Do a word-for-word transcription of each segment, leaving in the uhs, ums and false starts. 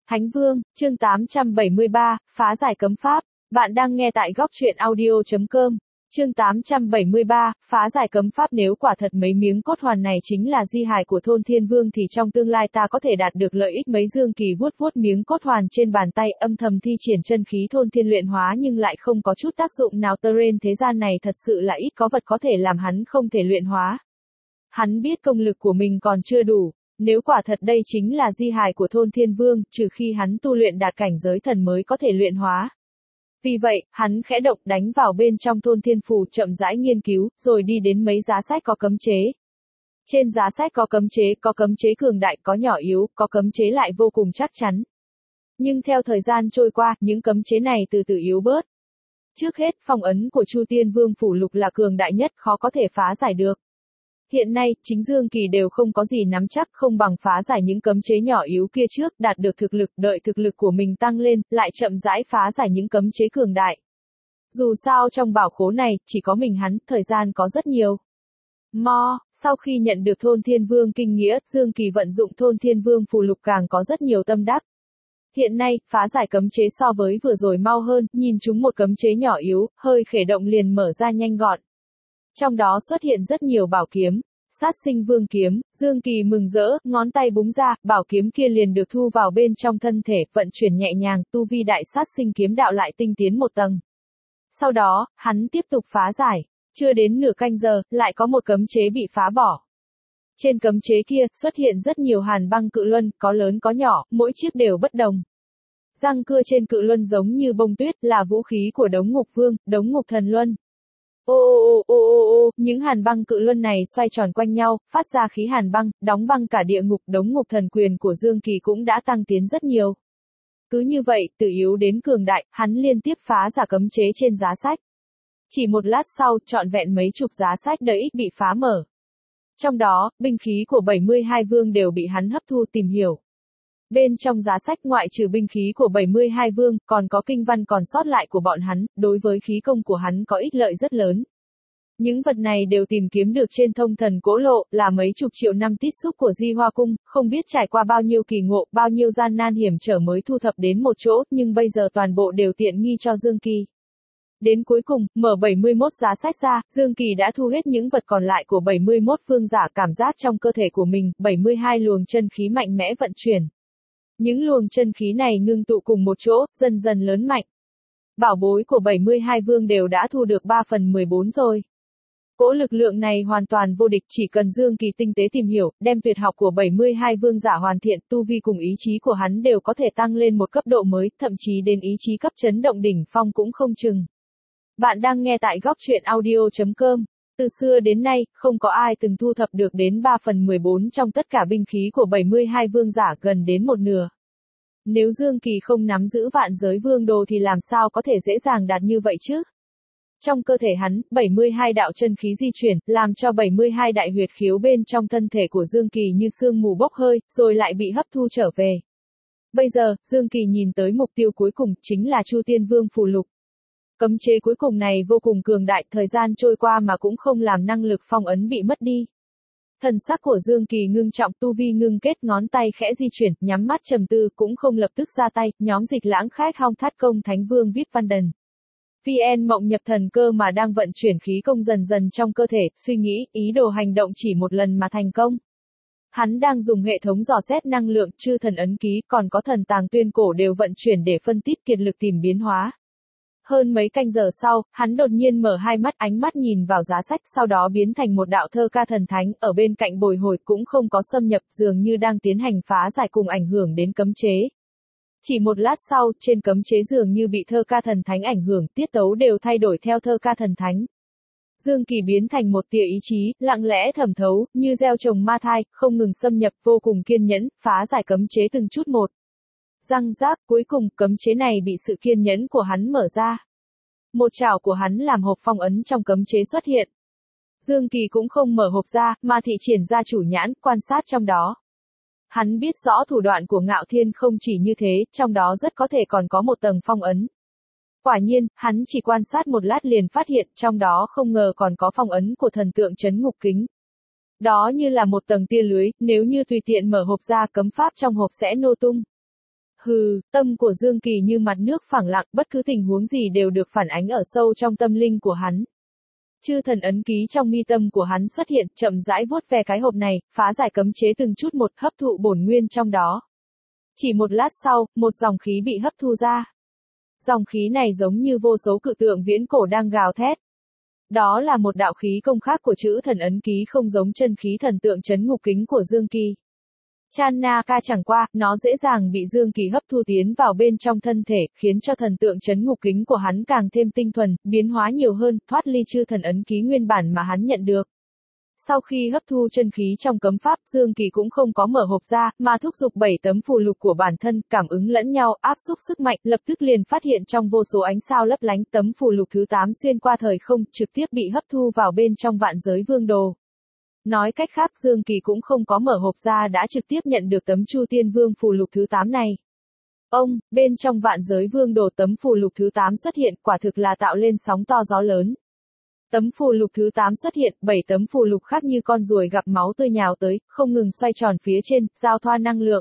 Thánh Vương, chương tám trăm bảy mươi ba, phá giải cấm pháp. Bạn đang nghe tại góc truyện audio chấm com. Chương tám trăm bảy mươi ba, phá giải cấm pháp. Nếu quả thật mấy miếng cốt hoàn này chính là di hài của thôn Thiên Vương thì trong tương lai ta có thể đạt được lợi ích mấy. Dương Kỳ vuốt vuốt miếng cốt hoàn trên bàn tay, âm thầm thi triển chân khí thôn thiên luyện hóa nhưng lại không có chút tác dụng nào. Terrain thế gian này thật sự là ít có vật có thể làm hắn không thể luyện hóa. Hắn biết công lực của mình còn chưa đủ. Nếu quả thật đây chính là di hài của thôn Thiên Vương, trừ khi hắn tu luyện đạt cảnh giới thần mới có thể luyện hóa. Vì vậy, hắn khẽ động đánh vào bên trong thôn thiên phù, chậm rãi nghiên cứu, rồi đi đến mấy giá sách có cấm chế. Trên giá sách có cấm chế, có cấm chế cường đại, có nhỏ yếu, có cấm chế lại vô cùng chắc chắn. Nhưng theo thời gian trôi qua, những cấm chế này từ từ yếu bớt. Trước hết, phong ấn của Chu Tiên Vương phủ lục là cường đại nhất, khó có thể phá giải được. Hiện nay, chính Dương Kỳ đều không có gì nắm chắc, không bằng phá giải những cấm chế nhỏ yếu kia trước, đạt được thực lực, đợi thực lực của mình tăng lên, lại chậm rãi phá giải những cấm chế cường đại. Dù sao trong bảo khố này, chỉ có mình hắn, thời gian có rất nhiều. Mo, sau khi nhận được thôn Thiên Vương kinh nghĩa, Dương Kỳ vận dụng thôn Thiên Vương phù lục càng có rất nhiều tâm đắc. Hiện nay, phá giải cấm chế so với vừa rồi mau hơn, nhìn chúng một cấm chế nhỏ yếu, hơi khởi động liền mở ra nhanh gọn. Trong đó xuất hiện rất nhiều bảo kiếm, sát sinh vương kiếm. Dương Kỳ mừng rỡ, ngón tay búng ra, bảo kiếm kia liền được thu vào bên trong thân thể, vận chuyển nhẹ nhàng, tu vi đại sát sinh kiếm đạo lại tinh tiến một tầng. Sau đó, hắn tiếp tục phá giải, chưa đến nửa canh giờ, lại có một cấm chế bị phá bỏ. Trên cấm chế kia, xuất hiện rất nhiều hàn băng cự luân, có lớn có nhỏ, mỗi chiếc đều bất đồng. Răng cưa trên cự luân giống như bông tuyết, là vũ khí của Đống Ngục Vương, Đống Ngục Thần Luân. Ô ô ô ô ô ô, những hàn băng cự luân này xoay tròn quanh nhau, phát ra khí hàn băng, đóng băng cả địa ngục. Đống ngục thần quyền của Dương Kỳ cũng đã tăng tiến rất nhiều. Cứ như vậy, từ yếu đến cường đại, hắn liên tiếp phá giả cấm chế trên giá sách. Chỉ một lát sau, trọn vẹn mấy chục giá sách đợi ích bị phá mở. Trong đó, binh khí của bảy mươi hai vương đều bị hắn hấp thu tìm hiểu. Bên trong giá sách ngoại trừ binh khí của bảy mươi hai vương, còn có kinh văn còn sót lại của bọn hắn, đối với khí công của hắn có ích lợi rất lớn. Những vật này đều tìm kiếm được trên thông thần cỗ lộ, là mấy chục triệu năm tích xúc của Di Hoa Cung, không biết trải qua bao nhiêu kỳ ngộ, bao nhiêu gian nan hiểm trở mới thu thập đến một chỗ, nhưng bây giờ toàn bộ đều tiện nghi cho Dương Kỳ. Đến cuối cùng, mở bảy mươi mốt giá sách ra, Dương Kỳ đã thu hết những vật còn lại của bảy mươi mốt vương giả. Cảm giác trong cơ thể của mình, bảy mươi hai luồng chân khí mạnh mẽ vận chuyển. Những luồng chân khí này ngưng tụ cùng một chỗ, dần dần lớn mạnh. Bảo bối của bảy mươi hai vương đều đã thu được ba phần mười bốn rồi. Cỗ lực lượng này hoàn toàn vô địch, chỉ cần Dương Kỳ tinh tế tìm hiểu, đem tuyệt học của bảy mươi hai vương giả hoàn thiện, tu vi cùng ý chí của hắn đều có thể tăng lên một cấp độ mới, thậm chí đến ý chí cấp chấn động đỉnh phong cũng không chừng. Bạn đang nghe tại góc truyện audio chấm com. Từ xưa đến nay, không có ai từng thu thập được đến ba phần mười bốn trong tất cả binh khí của bảy mươi hai vương giả, gần đến một nửa. Nếu Dương Kỳ không nắm giữ vạn giới vương đồ thì làm sao có thể dễ dàng đạt như vậy chứ? Trong cơ thể hắn, bảy mươi hai đạo chân khí di chuyển, làm cho bảy mươi hai đại huyệt khiếu bên trong thân thể của Dương Kỳ như sương mù bốc hơi, rồi lại bị hấp thu trở về. Bây giờ, Dương Kỳ nhìn tới mục tiêu cuối cùng, chính là Chu Tiên Vương phù lục. Cấm chế cuối cùng này vô cùng cường đại, thời gian trôi qua mà cũng không làm năng lực phong ấn bị mất đi. Thần sắc của Dương Kỳ ngưng trọng, tu vi ngưng kết, ngón tay khẽ di chuyển, nhắm mắt trầm tư, cũng không lập tức ra tay. Nhóm Dịch Lãng Khách Hong Thát Công Thánh Vương Vít Văn Đần. vê en Mộng Nhập Thần Cơ mà đang vận chuyển khí công dần dần trong cơ thể, suy nghĩ, ý đồ hành động chỉ một lần mà thành công. Hắn đang dùng hệ thống dò xét năng lượng, chư thần ấn ký, còn có thần tàng tuyên cổ đều vận chuyển để phân tích kiệt lực tìm biến hóa. Hơn mấy canh giờ sau, hắn đột nhiên mở hai mắt, ánh mắt nhìn vào giá sách, sau đó biến thành một đạo thơ ca thần thánh, ở bên cạnh bồi hồi cũng không có xâm nhập, dường như đang tiến hành phá giải cùng ảnh hưởng đến cấm chế. Chỉ một lát sau, trên cấm chế dường như bị thơ ca thần thánh ảnh hưởng, tiết tấu đều thay đổi theo thơ ca thần thánh. Dương Kỳ biến thành một tia ý chí, lặng lẽ thẩm thấu, như gieo trồng ma thai, không ngừng xâm nhập, vô cùng kiên nhẫn, phá giải cấm chế từng chút một. Răng rác, cuối cùng, cấm chế này bị sự kiên nhẫn của hắn mở ra. Một chảo của hắn làm hộp phong ấn trong cấm chế xuất hiện. Dương Kỳ cũng không mở hộp ra, mà thị triển ra chủ nhãn, quan sát trong đó. Hắn biết rõ thủ đoạn của Ngạo Thiên không chỉ như thế, trong đó rất có thể còn có một tầng phong ấn. Quả nhiên, hắn chỉ quan sát một lát liền phát hiện, trong đó không ngờ còn có phong ấn của thần tượng trấn ngục kính. Đó như là một tầng tia lưới, nếu như tùy tiện mở hộp ra, cấm pháp trong hộp sẽ nô tung. Hừ, tâm của Dương Kỳ như mặt nước phẳng lặng, bất cứ tình huống gì đều được phản ánh ở sâu trong tâm linh của hắn. Chư thần ấn ký trong mi tâm của hắn xuất hiện, chậm rãi vuốt ve cái hộp này, phá giải cấm chế từng chút một, hấp thụ bổn nguyên trong đó. Chỉ một lát sau, một dòng khí bị hấp thu ra. Dòng khí này giống như vô số cự tượng viễn cổ đang gào thét. Đó là một đạo khí công khác của chữ thần ấn ký, không giống chân khí thần tượng chấn ngục kính của Dương Kỳ. Channa ca chẳng qua, nó dễ dàng bị Dương Kỳ hấp thu tiến vào bên trong thân thể, khiến cho thần tượng chấn ngục kính của hắn càng thêm tinh thuần, biến hóa nhiều hơn, thoát ly chư thần ấn ký nguyên bản mà hắn nhận được. Sau khi hấp thu chân khí trong cấm pháp, Dương Kỳ cũng không có mở hộp ra, mà thúc giục bảy tấm phù lục của bản thân, cảm ứng lẫn nhau, áp xúc sức mạnh, lập tức liền phát hiện trong vô số ánh sao lấp lánh, tấm phù lục thứ tám xuyên qua thời không, trực tiếp bị hấp thu vào bên trong vạn giới vương đồ. Nói cách khác, Dương Kỳ cũng không có mở hộp ra đã trực tiếp nhận được tấm Chu Tiên Vương phù lục thứ tám này. Ông, bên trong vạn giới vương đồ tấm phù lục thứ tám xuất hiện, quả thực là tạo lên sóng to gió lớn. Tấm phù lục thứ tám xuất hiện, bảy tấm phù lục khác như con ruồi gặp máu tươi nhào tới, không ngừng xoay tròn phía trên, giao thoa năng lượng.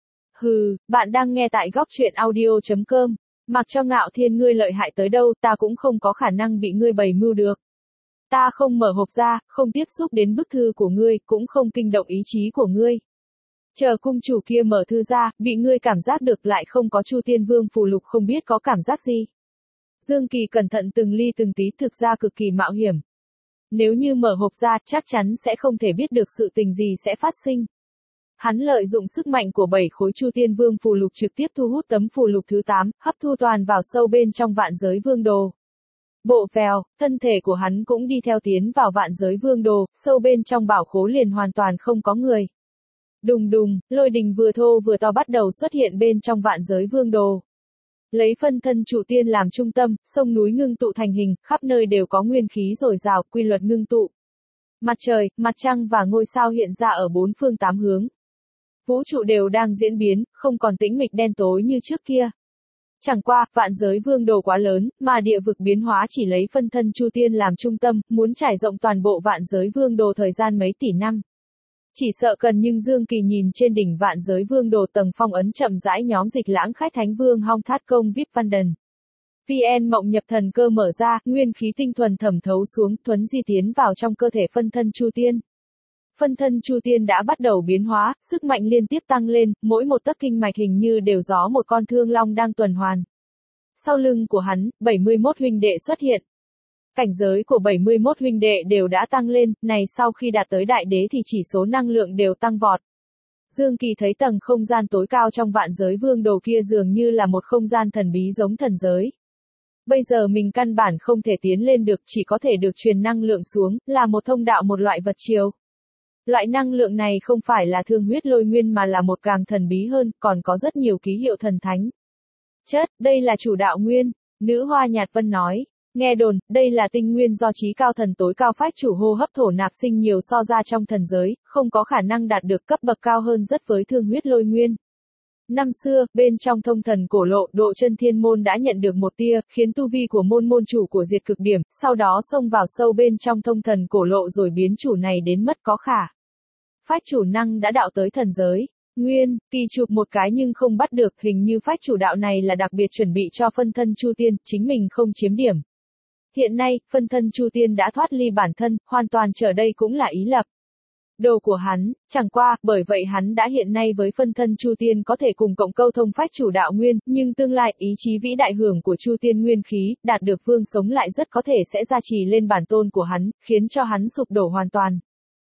Hừ, bạn đang nghe tại góc truyện audio chấm com. Mặc cho Ngạo Thiên ngươi lợi hại tới đâu, ta cũng không có khả năng bị ngươi bày mưu được. Ta không mở hộp ra, không tiếp xúc đến bức thư của ngươi, cũng không kinh động ý chí của ngươi. Chờ cung chủ kia mở thư ra, bị ngươi cảm giác được lại không có Chu Tiên Vương phù lục, không biết có cảm giác gì. Dương Kỳ cẩn thận từng ly từng tí, thực ra cực kỳ mạo hiểm. Nếu như mở hộp ra, chắc chắn sẽ không thể biết được sự tình gì sẽ phát sinh. Hắn lợi dụng sức mạnh của bảy khối Chu Tiên Vương phù lục trực tiếp thu hút tấm phù lục thứ tám, hấp thu toàn vào sâu bên trong vạn giới vương đồ. Bộ vèo, thân thể của hắn cũng đi theo tiến vào vạn giới vương đồ, sâu bên trong bảo khố liền hoàn toàn không có người. Đùng đùng, lôi đình vừa thô vừa to bắt đầu xuất hiện bên trong vạn giới vương đồ. Lấy phân thân chủ tiên làm trung tâm, sông núi ngưng tụ thành hình, khắp nơi đều có nguyên khí dồi dào, quy luật ngưng tụ. Mặt trời, mặt trăng và ngôi sao hiện ra ở bốn phương tám hướng. Vũ trụ đều đang diễn biến, không còn tĩnh mịch đen tối như trước kia. Chẳng qua, vạn giới vương đồ quá lớn, mà địa vực biến hóa chỉ lấy phân thân Chu Tiên làm trung tâm, muốn trải rộng toàn bộ vạn giới vương đồ thời gian mấy tỷ năm. Chỉ sợ cần, nhưng Dương Kỳ nhìn trên đỉnh vạn giới vương đồ tầng phong ấn chậm rãi nhóm dịch lãng khách thánh vương Hong Thát Công vê i pê Văn Đần. vê en mộng nhập thần cơ mở ra, nguyên khí tinh thuần thẩm thấu xuống, thuấn di tiến vào trong cơ thể phân thân Chu Tiên. Phân thân Chu Tiên đã bắt đầu biến hóa, sức mạnh liên tiếp tăng lên, mỗi một tấc kinh mạch hình như đều gió một con thương long đang tuần hoàn. Sau lưng của hắn, bảy mươi mốt huynh đệ xuất hiện. Cảnh giới của bảy mươi mốt huynh đệ đều đã tăng lên, này sau khi đạt tới đại đế thì chỉ số năng lượng đều tăng vọt. Dương Kỳ thấy tầng không gian tối cao trong vạn giới vương đồ kia dường như là một không gian thần bí giống thần giới. Bây giờ mình căn bản không thể tiến lên được, chỉ có thể được truyền năng lượng xuống, là một thông đạo, một loại vật chiều. Loại năng lượng này không phải là thương huyết lôi nguyên mà là một càng thần bí hơn, còn có rất nhiều ký hiệu thần thánh. Chất, đây là chủ đạo nguyên, nữ hoa nhạt vân nói. Nghe đồn, đây là tinh nguyên do chí cao thần tối cao phách chủ hô hấp thổ nạp sinh nhiều so ra trong thần giới, không có khả năng đạt được cấp bậc cao hơn rất với thương huyết lôi nguyên. Năm xưa, bên trong thông thần cổ lộ, độ chân thiên môn đã nhận được một tia, khiến tu vi của môn môn chủ của diệt cực điểm, sau đó xông vào sâu bên trong thông thần cổ lộ rồi biến chủ này đến mất có khả. Phách chủ năng đã đạo tới thần giới. Nguyên, kỳ chụp một cái nhưng không bắt được, hình như phách chủ đạo này là đặc biệt chuẩn bị cho phân thân Chu Tiên, chính mình không chiếm điểm. Hiện nay, phân thân Chu Tiên đã thoát ly bản thân, hoàn toàn trở đây cũng là ý lập. Đồ của hắn, chẳng qua, bởi vậy hắn đã hiện nay với phân thân Chu Tiên có thể cùng cộng câu thông phách chủ đạo nguyên, nhưng tương lai ý chí vĩ đại hưởng của Chu Tiên nguyên khí, đạt được vương sống lại rất có thể sẽ gia trì lên bản tôn của hắn, khiến cho hắn sụp đổ hoàn toàn.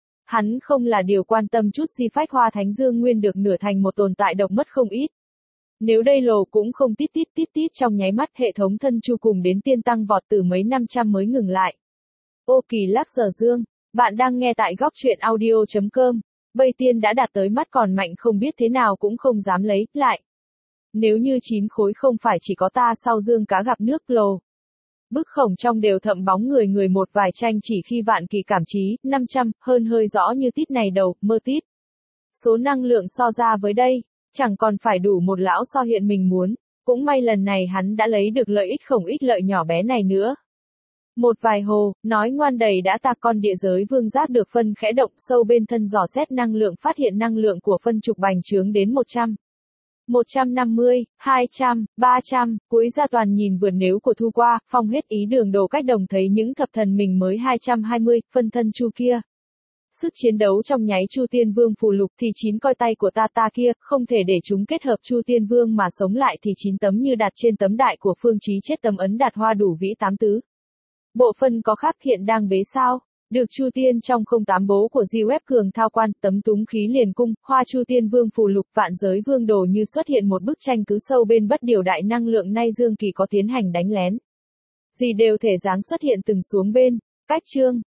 Hắn không là điều quan tâm chút gì phách hoa thánh dương nguyên được nửa thành một tồn tại độc mất không ít. Nếu đây lồ cũng không tít tít tít tít trong nháy mắt, hệ thống thân chu cùng đến tiên tăng vọt từ mấy năm trăm mới ngừng lại. Ô kỳ lắc giờ dương, bạn đang nghe tại góc truyện audio chấm com. Bây tiên đã đạt tới mắt còn mạnh không biết thế nào cũng không dám lấy lại. Nếu như chín khối không phải chỉ có ta sau dương cá gặp nước lồ. Bức khổng trong đều thậm bóng người người một vài tranh chỉ khi vạn kỳ cảm trí, năm trăm, hơn hơi rõ như tít này đầu, mơ tít. Số năng lượng so ra với đây, chẳng còn phải đủ một lão so hiện mình muốn, cũng may lần này hắn đã lấy được lợi ích không ít lợi nhỏ bé này nữa. Một vài hồ, nói ngoan đầy đã ta con địa giới vương giác được phân khẽ động sâu bên thân dò xét năng lượng phát hiện năng lượng của phân trục bành trướng đến một trăm. một trăm năm mươi, hai trăm, ba trăm, cuối ra toàn nhìn vườn nếu của thu qua, phong hết ý đường đồ cách đồng thấy những thập thần mình mới hai trăm hai mươi, phân thân chu kia. Sức chiến đấu trong nháy Chu Tiên Vương phù lục thì chín coi tay của ta ta kia, không thể để chúng kết hợp Chu Tiên Vương mà sống lại thì chín tấm như đặt trên tấm đại của Phương Chí chết tấm ấn đạt hoa đủ vĩ tám tứ. Bộ phân có khác hiện đang bế sao? Được Chu Tiên trong không tám bố của Di Web cường thao quan, tấm túng khí liền cung, hoa Chu Tiên Vương phù lục vạn giới vương đồ như xuất hiện một bức tranh cứ sâu bên bất điều đại năng lượng nay Dương Kỳ có tiến hành đánh lén. Gì đều thể dáng xuất hiện từng xuống bên, cách chương.